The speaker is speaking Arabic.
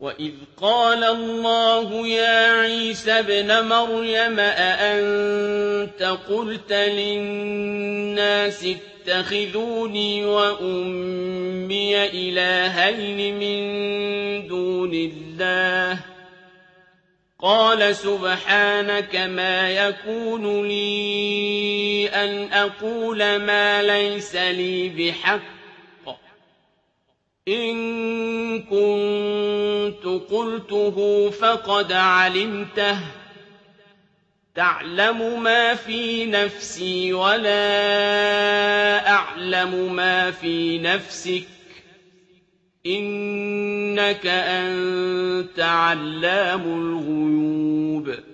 وَإِذْ قَالَ اللَّهُ يَا عِيسَى ابْنَ مَرْيَمَ أَأَنتَ قُلْتَ لِلنَّاسِ اتَّخِذُونِي وَأُمِّيَ إِلَٰهَيْنِ مِن دُونِ اللَّهِ ۖ قَالَ سُبْحَانَكَ مَا يَكُونُ لِي أَنْ أَقُولَ مَا لَيْسَ لِي بِحَقٍّ ۚ إِن كُنتُ قُلْتُهُ فَقَدْ عَلِمْتَهُ ۚ تَعْلَمُ مَا فِي نَفْسِي وَلَا أَعْلَمُ مَا فِي نَفْسِكَ ۚ إِنَّكَ أَنتَ عَلَّامُ الْغُيُوبِ